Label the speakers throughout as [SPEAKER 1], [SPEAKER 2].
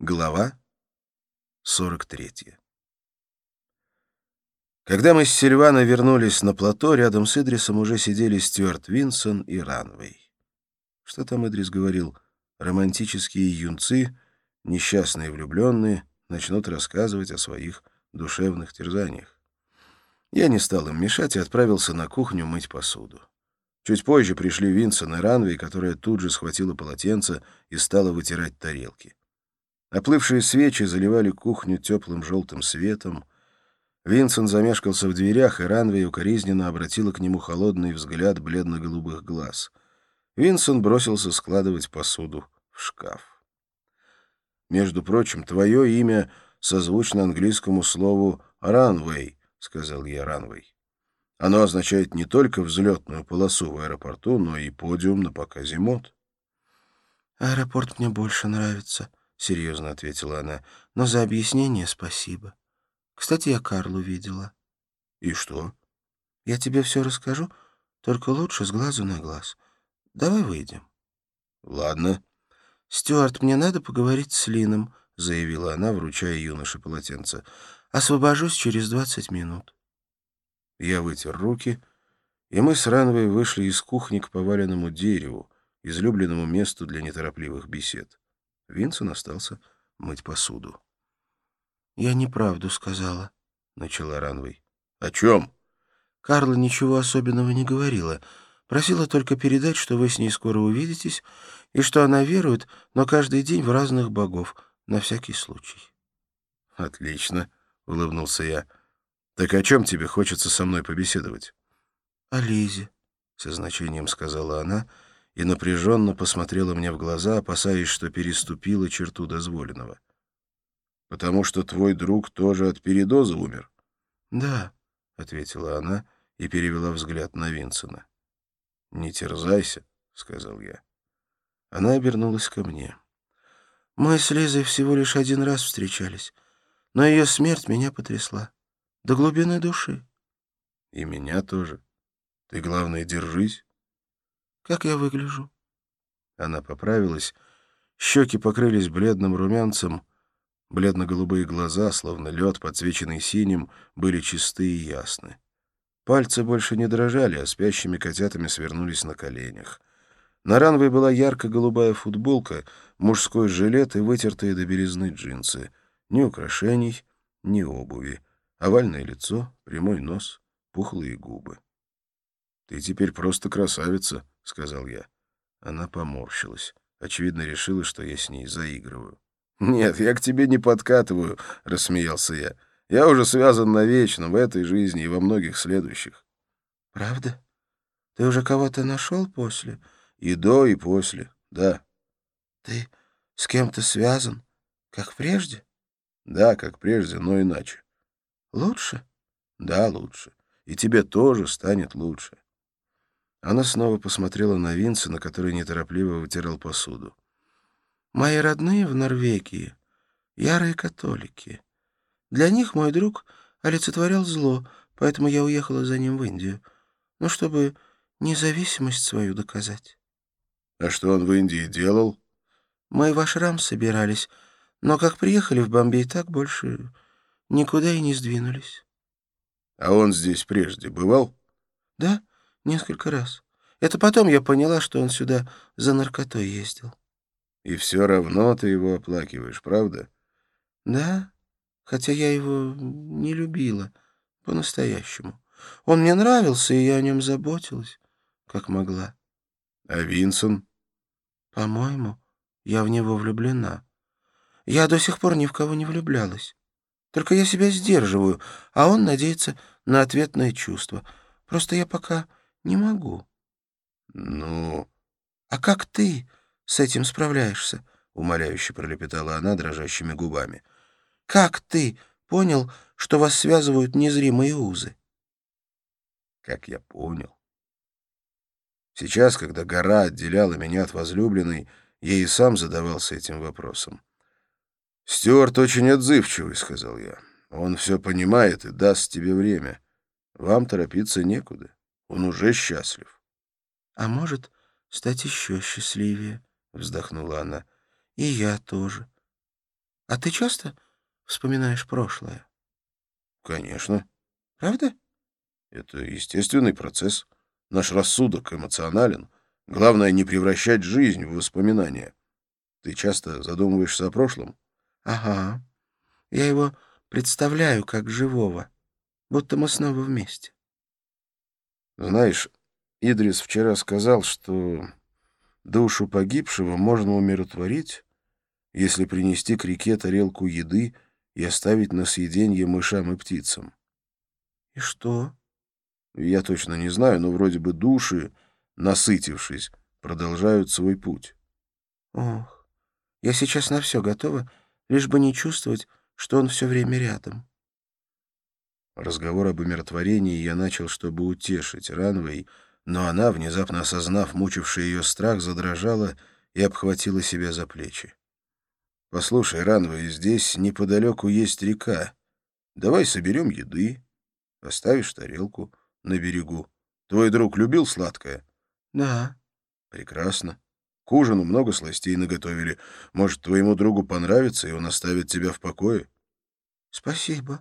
[SPEAKER 1] Глава 43. Когда мы с Сильваной вернулись на плато, рядом с Идрисом уже сидели Стюарт Винсон и Ранвей. Что там Идрис говорил? Романтические юнцы, несчастные влюбленные, начнут рассказывать о своих душевных терзаниях. Я не стал им мешать и отправился на кухню мыть посуду. Чуть позже пришли Винсон и Ранвей, которая тут же схватила полотенце и стала вытирать тарелки. Оплывшие свечи заливали кухню теплым желтым светом. Винсон замешкался в дверях, и Ранвей укоризненно обратила к нему холодный взгляд бледно-голубых глаз. Винсон бросился складывать посуду в шкаф. «Между прочим, твое имя созвучно английскому слову «ранвей», — сказал я Ранвей. «Оно означает не только взлетную полосу в аэропорту, но и подиум на показе мод».
[SPEAKER 2] «Аэропорт мне больше нравится», — серьезно ответила она. «Но за объяснение спасибо. Кстати, я Карлу видела».
[SPEAKER 1] «И что?»
[SPEAKER 2] «Я тебе все расскажу, только лучше с глазу на глаз. Давай выйдем».
[SPEAKER 1] «Ладно».
[SPEAKER 2] «Стюарт, мне надо поговорить с Лином», — заявила она, вручая юноше полотенце. «Освобожусь через 20 минут».
[SPEAKER 1] Я вытер руки, и мы с Ранвей вышли из кухни к поваленному дереву, излюбленному месту для неторопливых бесед. Винсон остался мыть посуду.
[SPEAKER 2] «Я неправду сказала», — начала Ранвей.
[SPEAKER 1] «О чем?»
[SPEAKER 2] Карла ничего особенного не говорила. Просила только передать, что вы с ней скоро увидитесь, и что она верует, но каждый день в разных богов, на всякий случай.
[SPEAKER 1] «Отлично», — улыбнулся я. «Так о чем тебе хочется со мной побеседовать?»
[SPEAKER 2] «О Лизе», — со значением сказала она и напряженно посмотрела мне в глаза, опасаясь, что переступила черту дозволенного.
[SPEAKER 1] «Потому что твой друг тоже от передоза умер?»
[SPEAKER 2] «Да», — ответила она и перевела взгляд на Винсона.
[SPEAKER 1] «Не терзайся», — сказал я.
[SPEAKER 2] Она обернулась ко мне. «Мы с Лизой всего лишь один раз встречались, но ее смерть меня потрясла. До глубины души».
[SPEAKER 1] «И меня тоже. Ты, главное, держись».
[SPEAKER 2] «Как я выгляжу?»
[SPEAKER 1] Она поправилась. Щеки покрылись бледным румянцем. Бледно-голубые глаза, словно лед, подсвеченный синим, были чисты и ясны. Пальцы больше не дрожали, а спящими котятами свернулись на коленях. На Ранвей была ярко-голубая футболка, мужской жилет и вытертые до белизны джинсы. Ни украшений, ни обуви. Овальное лицо, прямой нос, пухлые губы. «Ты теперь просто красавица», — сказал я. Она поморщилась. Очевидно, решила, что я с ней заигрываю. «Нет, я к тебе не подкатываю», — рассмеялся я. «Я уже связан навечно в этой жизни и во многих следующих».
[SPEAKER 2] «Правда? Ты уже кого-то нашел после?»
[SPEAKER 1] «И до, и после, да».
[SPEAKER 2] «Ты с кем-то связан, как прежде?»
[SPEAKER 1] «Да, как прежде, но иначе».
[SPEAKER 2] «Лучше?»
[SPEAKER 1] «Да, лучше. И тебе тоже станет лучше». Она снова посмотрела на Винсена, который неторопливо вытирал посуду.
[SPEAKER 2] «Мои родные в Норвегии — ярые католики. Для них мой друг олицетворял зло, поэтому я уехала за ним в Индию, ну, чтобы независимость свою доказать.
[SPEAKER 1] «А что он в Индии делал?»
[SPEAKER 2] Мы в ашрам собирались, но как приехали в Бомбей, так больше никуда и не сдвинулись».
[SPEAKER 1] «А он здесь прежде бывал?»
[SPEAKER 2] «Да, несколько раз. Это потом я поняла, что он сюда за наркотой ездил».
[SPEAKER 1] «И все равно ты его оплакиваешь, правда?»
[SPEAKER 2] «Да, хотя я его не любила по-настоящему. Он мне нравился, и я о нем заботилась, как могла.
[SPEAKER 1] «А Винсон?»
[SPEAKER 2] По-моему, я в него влюблена. Я до сих пор ни в кого не влюблялась. Только я себя сдерживаю, а он надеется на ответное чувство. Просто я пока не могу».
[SPEAKER 1] «Ну...»
[SPEAKER 2] «А как ты с этим справляешься?» — умоляюще пролепетала она дрожащими губами. «Как ты понял, что вас связывают незримые узы?»
[SPEAKER 1] Как я понял. Сейчас, когда гора отделяла меня от возлюбленной, я и сам задавался этим вопросом. «Стюарт очень отзывчивый», — сказал я. «Он все понимает и даст тебе время. Вам торопиться некуда. Он уже счастлив».
[SPEAKER 2] «А может, стать еще счастливее», — вздохнула она. «И я тоже. А ты часто вспоминаешь прошлое?
[SPEAKER 1] Конечно.
[SPEAKER 2] Правда?
[SPEAKER 1] Это естественный процесс. Наш рассудок эмоционален. Главное, не превращать жизнь в воспоминания. Ты часто задумываешься о прошлом?
[SPEAKER 2] Ага. Я его представляю как живого, будто мы снова вместе.
[SPEAKER 1] Знаешь, Идрис вчера сказал, что душу погибшего можно умиротворить, если принести к реке тарелку еды и оставить на съеденье мышам и птицам.
[SPEAKER 2] И что?
[SPEAKER 1] Я точно не знаю, но вроде бы души, насытившись, продолжают свой путь.
[SPEAKER 2] Ох, я сейчас на все готова, лишь бы не чувствовать, что он все время рядом.
[SPEAKER 1] Разговор об умиротворении я начал, чтобы утешить Ранвей, но она, внезапно осознав мучивший ее страх, задрожала и обхватила себя за плечи. «Послушай, Ранвей, здесь неподалеку есть река. Давай соберем еды, оставишь тарелку на берегу. Твой друг любил сладкое?»
[SPEAKER 2] Да,
[SPEAKER 1] «Прекрасно. К ужину много сластей наготовили. Может, твоему другу понравится, и он оставит тебя в покое?»
[SPEAKER 2] спасибо.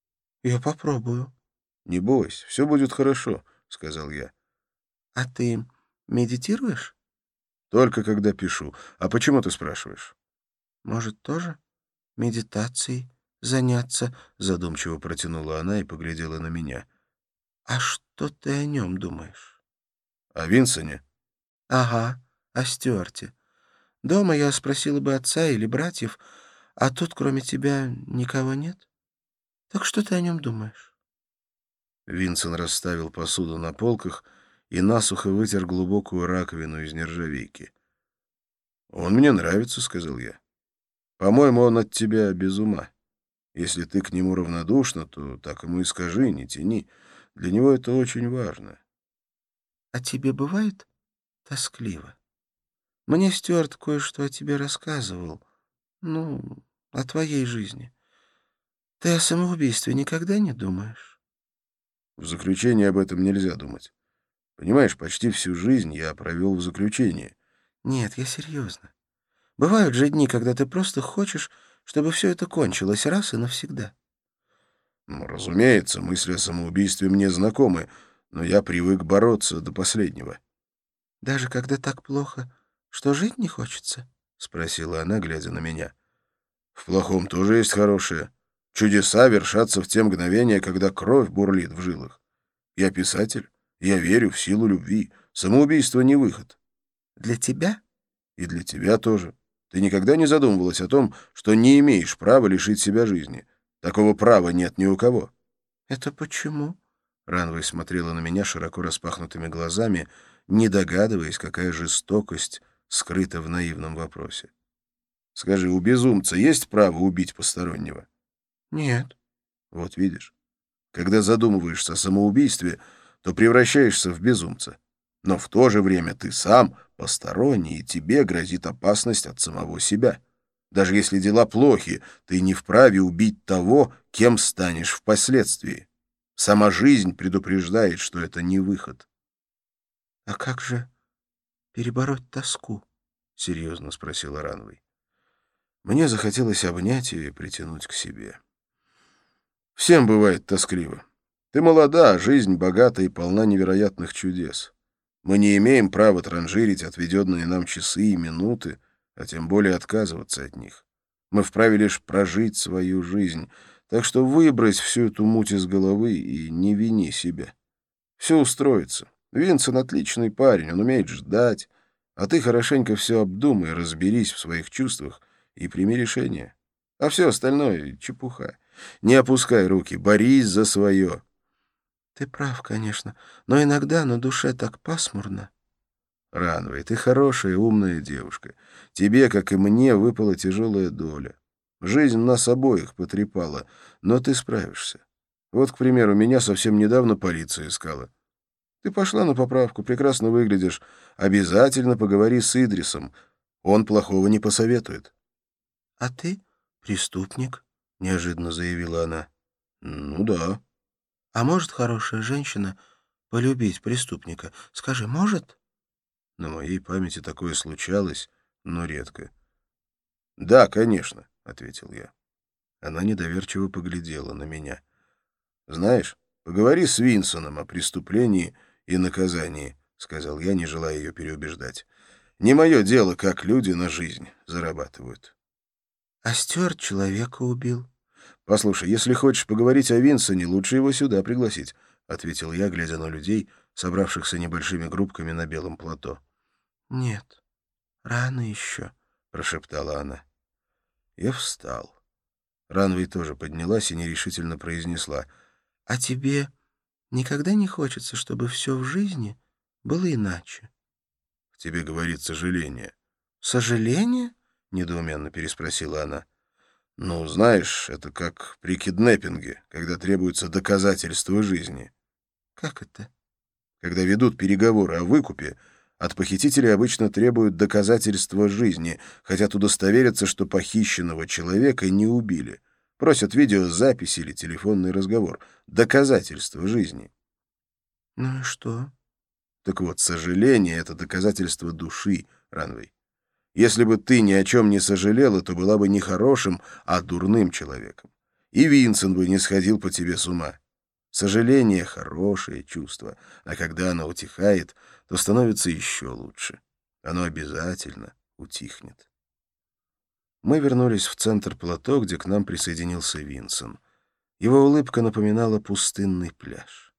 [SPEAKER 2] Я попробую.
[SPEAKER 1] «Не бойся, все будет хорошо», — сказал я.
[SPEAKER 2] А ты медитируешь?
[SPEAKER 1] «Только когда пишу. А почему ты спрашиваешь?»
[SPEAKER 2] Может, тоже медитацией заняться? Задумчиво протянула она и поглядела на меня. А что ты о нем думаешь?
[SPEAKER 1] «О Винсоне?»
[SPEAKER 2] Ага, о Стюарте. Дома я спросила бы отца или братьев, а тут кроме тебя никого нет. Так что ты о нем думаешь?
[SPEAKER 1] Винсон расставил посуду на полках и насухо вытер глубокую раковину из нержавейки. «Он мне нравится», — сказал я. «По-моему, он от тебя без ума. Если ты к нему равнодушна, то так ему и скажи, не тяни. Для него это очень важно».
[SPEAKER 2] А тебе бывает тоскливо? Мне Стюарт кое-что о тебе рассказывал. Ну, о твоей жизни. Ты о самоубийстве никогда не думаешь?
[SPEAKER 1] В заключение об этом нельзя думать. Понимаешь, почти всю жизнь я провел в заключении.
[SPEAKER 2] Нет, я серьезно. Бывают же дни, когда ты просто хочешь, чтобы все это кончилось раз и навсегда.
[SPEAKER 1] Ну, разумеется, мысли о самоубийстве мне знакомы, но я привык бороться до последнего.
[SPEAKER 2] Даже когда так плохо, что жить не хочется?
[SPEAKER 1] — спросила она, глядя на меня. «В плохом тоже есть хорошее. Чудеса вершатся в те мгновения, когда кровь бурлит в жилах. Я писатель, я верю в силу любви. Самоубийство не выход.
[SPEAKER 2] Для тебя?
[SPEAKER 1] И для тебя тоже. Ты никогда не задумывалась о том, что не имеешь права лишить себя жизни? Такого права нет ни у кого».
[SPEAKER 2] Это почему?
[SPEAKER 1] Ранвей смотрела на меня широко распахнутыми глазами, не догадываясь, какая жестокость скрыта в наивном вопросе. «Скажи, у безумца есть право убить постороннего?»
[SPEAKER 2] Нет.
[SPEAKER 1] Вот видишь, когда задумываешься о самоубийстве, то превращаешься в безумца. Но в то же время ты сам посторонний, и тебе грозит опасность от самого себя. Даже если дела плохи, ты не вправе убить того, кем станешь впоследствии. Сама жизнь предупреждает, что это не выход.
[SPEAKER 2] А как же перебороть тоску?
[SPEAKER 1] — серьезно спросила Ранвей. Мне захотелось обнять ее и притянуть к себе. Всем бывает тоскливо. Ты молода, жизнь богата и полна невероятных чудес. Мы не имеем права транжирить отведенные нам часы и минуты, а тем более отказываться от них. Мы вправе лишь прожить свою жизнь, так что выбрось всю эту муть из головы и не вини себя. Все устроится. Винсент отличный парень, он умеет ждать, а ты хорошенько все обдумай, разберись в своих чувствах и прими решение. А все остальное — чепуха. Не опускай руки, борись за свое.
[SPEAKER 2] Ты прав, конечно, но иногда на душе так пасмурно.
[SPEAKER 1] Ранвей, ты хорошая, умная девушка. Тебе, как и мне, выпала тяжелая доля. Жизнь нас обоих потрепала, но ты справишься. Вот, к примеру, меня совсем недавно полиция искала. Ты пошла на поправку, прекрасно выглядишь. Обязательно поговори с Идрисом. Он плохого не посоветует.
[SPEAKER 2] — А ты преступник, — неожиданно заявила она.
[SPEAKER 1] — Ну да.
[SPEAKER 2] — А может хорошая женщина полюбить преступника? Скажи, может?
[SPEAKER 1] На моей памяти такое случалось, но редко. — Да, конечно, — ответил я. Она недоверчиво поглядела на меня. «Знаешь, поговори с Винсоном о преступлении и наказании», — сказал я, не желая ее переубеждать. «Не мое дело, как люди на жизнь зарабатывают».
[SPEAKER 2] А Стюарт человека убил.
[SPEAKER 1] «Послушай, если хочешь поговорить о Винсоне, лучше его сюда пригласить», — ответил я, глядя на людей, собравшихся небольшими группками на белом плато.
[SPEAKER 2] «Нет, рано еще», — прошептала она.
[SPEAKER 1] Я встал. Ранвей тоже поднялась и нерешительно произнесла.
[SPEAKER 2] «А тебе никогда не хочется, чтобы все в жизни было иначе?»
[SPEAKER 1] «В тебе говорит сожаление».
[SPEAKER 2] «Сожаление?»
[SPEAKER 1] — недоуменно переспросила она. «Ну, знаешь, это как при киднеппинге, когда требуется доказательство жизни».
[SPEAKER 2] «Как это?»
[SPEAKER 1] Когда ведут переговоры о выкупе, от похитителей обычно требуют доказательства жизни, хотят удостовериться, что похищенного человека не убили. Просят видеозапись или телефонный разговор. Доказательства жизни.
[SPEAKER 2] «Ну и что?»
[SPEAKER 1] Так вот, сожаление — это доказательство души, Ранвей. Если бы ты ни о чем не сожалела, то была бы не хорошим, а дурным человеком. И Винсент бы не сходил по тебе с ума. Сожаление — хорошее чувство, а когда оно утихает, то становится еще лучше. Оно обязательно утихнет. Мы вернулись в центр плато, где к нам присоединился Винсент. Его улыбка напоминала пустынный пляж.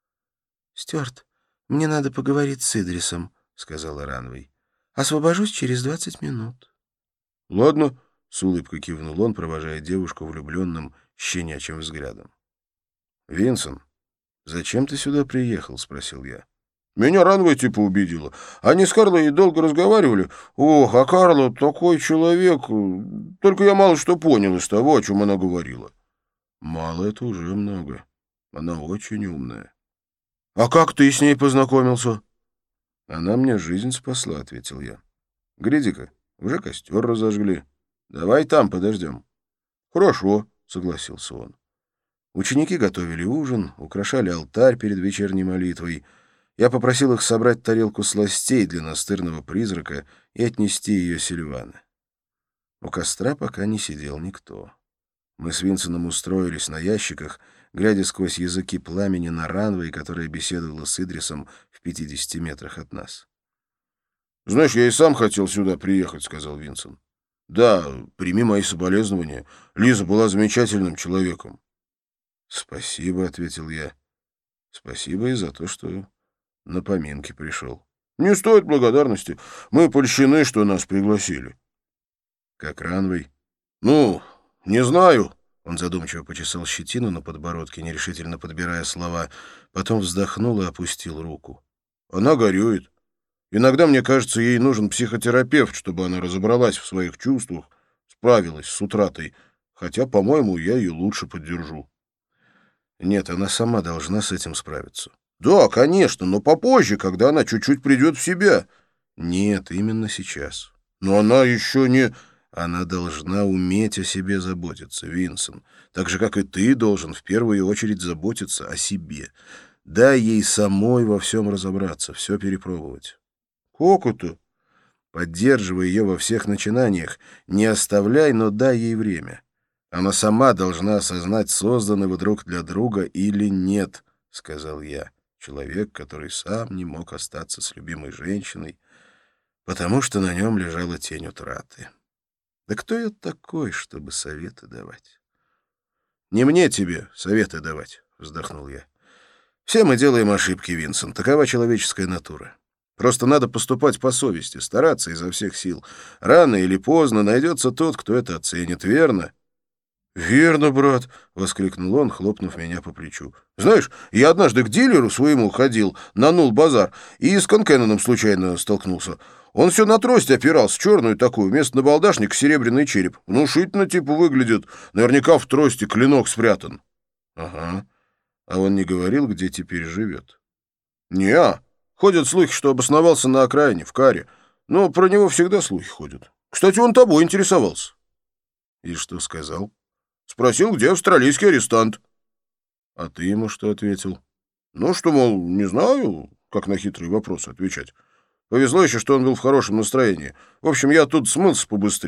[SPEAKER 2] «Стюарт, мне надо поговорить с Идрисом», — сказала Ранвей. «Освобожусь через 20 минут».
[SPEAKER 1] «Ладно», — с улыбкой кивнул он, провожая девушку влюбленным, щенячьим взглядом. «Винсент, зачем ты сюда приехал?» — спросил я. «Меня Ранвей типа убедила. Они с Карлой долго разговаривали. Ох, а Карла такой человек. Только я мало что понял из того, о чем она говорила». «Мало — это уже много. Она очень умная». «А как ты с ней познакомился?» «Она мне жизнь спасла», — ответил я. «Гляди-ка, уже костер разожгли. Давай там подождем». «Хорошо», — согласился он. Ученики готовили ужин, украшали алтарь перед вечерней молитвой. Я попросил их собрать тарелку сластей для настырного призрака и отнести ее Сильвана. У костра пока не сидел никто. Мы с Винсеном устроились на ящиках, глядя сквозь языки пламени на Ранвей, которая беседовала с Идрисом в 50 метрах от нас. «Знаешь, я и сам хотел сюда приехать», — сказал Винсент. «Да, прими мои соболезнования. Лиза была замечательным человеком». «Спасибо», — ответил я. «Спасибо и за то, что на поминки пришел». «Не стоит благодарности. Мы польщены, что нас пригласили». «Как Ранвей?» «Ну, не знаю». Он задумчиво почесал щетину на подбородке, нерешительно подбирая слова, потом вздохнул и опустил руку. «Она горюет. Иногда, мне кажется, ей нужен психотерапевт, чтобы она разобралась в своих чувствах, справилась с утратой, хотя, по-моему, я ее лучше поддержу». «Нет, она сама должна с этим справиться». «Да, конечно, но попозже, когда она чуть-чуть придет в себя». «Нет, именно сейчас». «Но она еще не...» «Она должна уметь о себе заботиться, Винсент, так же, как и ты должен в первую очередь заботиться о себе. Дай ей самой во всем разобраться, все перепробовать». «Как это?» «Поддерживай ее во всех начинаниях, не оставляй, но дай ей время. Она сама должна осознать, созданы вы друг для друга или нет», — сказал я, человек, который сам не мог остаться с любимой женщиной, потому что на нем лежала тень утраты. Да кто я такой, чтобы советы давать? «Не мне тебе советы давать», — вздохнул я. «Все мы делаем ошибки, Винсент, такова человеческая натура. Просто надо поступать по совести, стараться изо всех сил. Рано или поздно найдется тот, кто это оценит, верно?» «Верно, брат», — воскликнул он, хлопнув меня по плечу. «Знаешь, я однажды к дилеру своему ходил на Нул-базар и с Конкеноном случайно столкнулся. Он все на трость опирался, черную такую, вместо набалдашника серебряный череп. Внушительно типа выглядит. Наверняка в трости клинок спрятан». «Ага. А он не говорил, где теперь живет?» «Не-а. Ходят слухи, что обосновался на окраине, в Каре. Но про него всегда слухи ходят. Кстати, он тобой интересовался». «И что сказал?» «Спросил, где австралийский арестант». «А ты ему что ответил?» «Ну, что, мол, не знаю, как на хитрые вопросы отвечать. Повезло еще, что он был в хорошем настроении. В общем, я тут смылся побыстрее.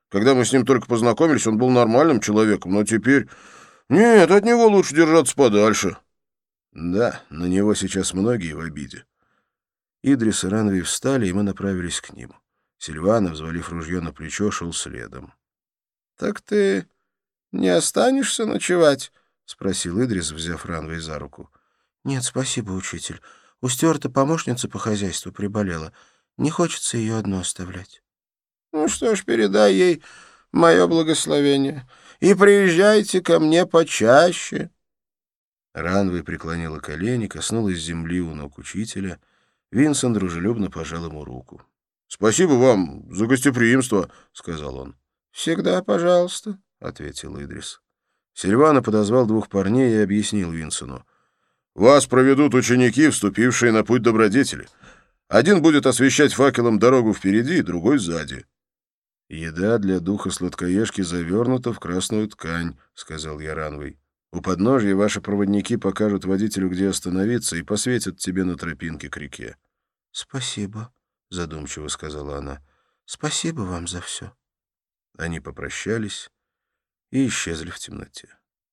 [SPEAKER 1] Когда мы с ним только познакомились, он был нормальным человеком, но теперь... Нет, от него лучше держаться подальше». Да, на него сейчас многие в обиде. Идрис и Ранвей встали, и мы направились к ним. Сильвана, взвалив ружье на плечо, шел следом. — Так ты не останешься ночевать? — спросил Идрис, взяв Ранвей за руку. — Нет, спасибо, учитель. У Стюарта помощница по хозяйству приболела. Не хочется ее одну оставлять. — Ну что ж, передай ей мое благословение. И приезжайте ко мне почаще. Ранвей преклонила колени, коснулась земли у ног учителя. Винсент дружелюбно пожал ему руку. — Спасибо вам за гостеприимство, — сказал он. — Всегда пожалуйста, — ответил Идрис. Сильвана подозвал двух парней и объяснил Винсену. — Вас проведут ученики, вступившие на путь добродетели. Один будет освещать факелом дорогу впереди, другой сзади. — Еда для духа сладкоежки завернута в красную ткань, — сказал я Ранвей. У подножья ваши проводники покажут водителю, где остановиться, и посветят тебе на тропинке к реке. — Спасибо, — задумчиво сказала она. — Спасибо вам за все. Они попрощались и исчезли в темноте.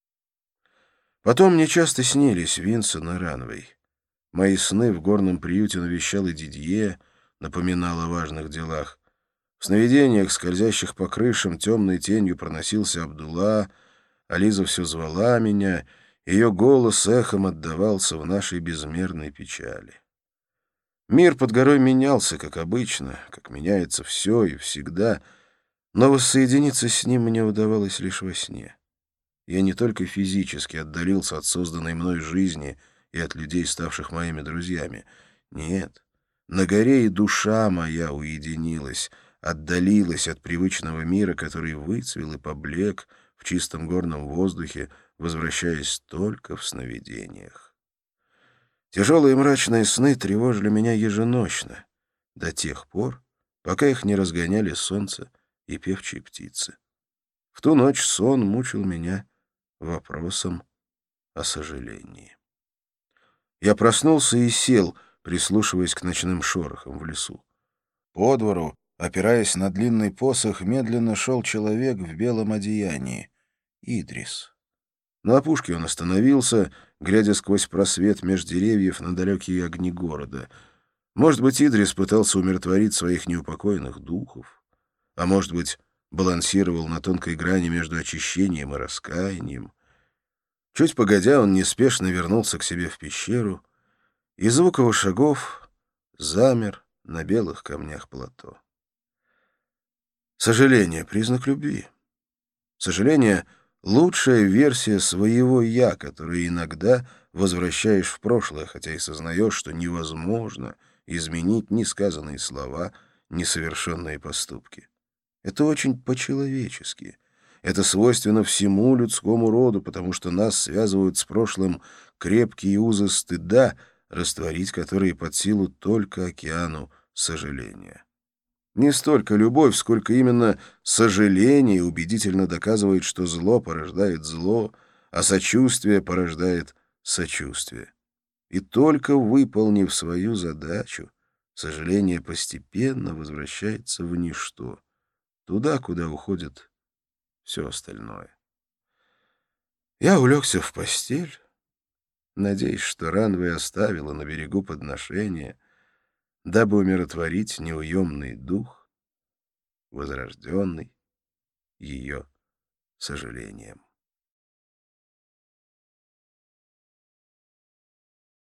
[SPEAKER 1] Потом мне часто снились Винсент и Ранвей. Мои сны в горном приюте навещал и Дидье, напоминал о важных делах. В сновидениях, скользящих по крышам, темной тенью проносился Абдулла, а Лиза все звала меня, ее голос эхом отдавался в нашей безмерной печали. Мир под горой менялся, как обычно, как меняется все и всегда, но воссоединиться с ним мне удавалось лишь во сне. Я не только физически отдалился от созданной мной жизни и от людей, ставших моими друзьями. Нет, на горе и душа моя уединилась, отдалилась от привычного мира, который выцвел и поблек в чистом горном воздухе, возвращаясь только в сновидениях. Тяжелые мрачные сны тревожили меня еженочно, до тех пор, пока их не разгоняли солнце и певчие птицы. В ту ночь сон мучил меня вопросом о сожалении. Я проснулся и сел, прислушиваясь к ночным шорохам в лесу. По двору, опираясь на длинный посох, медленно шел человек в белом одеянии — Идрис. На опушке он остановился, глядя сквозь просвет меж деревьев на далекие огни города. Может быть, Идрис пытался умиротворить своих неупокоенных духов, а может быть, балансировал на тонкой грани между очищением и раскаянием. Чуть погодя, он неспешно вернулся к себе в пещеру, и звук его шагов замер на белых камнях плато. Сожаление — признак любви. Сожаление — лучшая версия своего «я», которую иногда возвращаешь в прошлое, хотя и сознаешь, что невозможно изменить ни сказанные слова, ни совершенные поступки. Это очень по-человечески. Это свойственно всему людскому роду, потому что нас связывают с прошлым крепкие узы стыда, растворить которые под силу только океану сожаления. Не столько любовь, сколько именно сожаление убедительно доказывает, что зло порождает зло, а сочувствие порождает сочувствие. И только выполнив свою задачу, сожаление постепенно возвращается в ничто, туда, куда уходит все остальное. Я улегся в постель, надеясь, что Ранвей оставила на берегу подношение, дабы умиротворить неуемный дух, возрожденный ее сожалением.